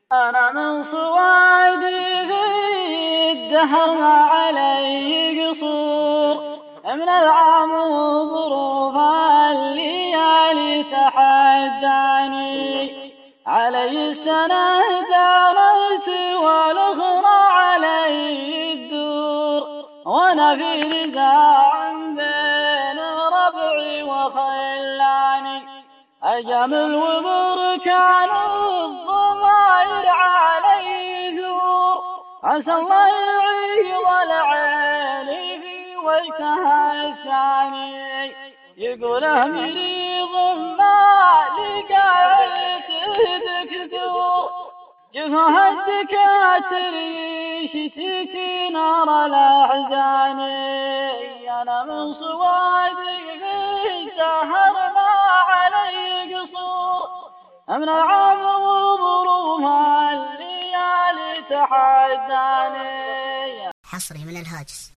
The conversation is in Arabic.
أنا من صوادي في الدهر ما علي قصور، من العام وظروف الليالي تحداني، علي السنة دارت والأخرى علي الدور، وأنا في نزاع بين ربعي وخلاني، أجمل وبركان الضمائر علي ثور، عسى الله يعيض العين في وجهها الثاني، يقول مريض ما لقى دكتور، جفها الدكاتر يشتكي نار الأحزان، أنا من صوادي في السهر ما علي قصور، من العام وظروفها الليالي تحداني. حصري من الهاجس.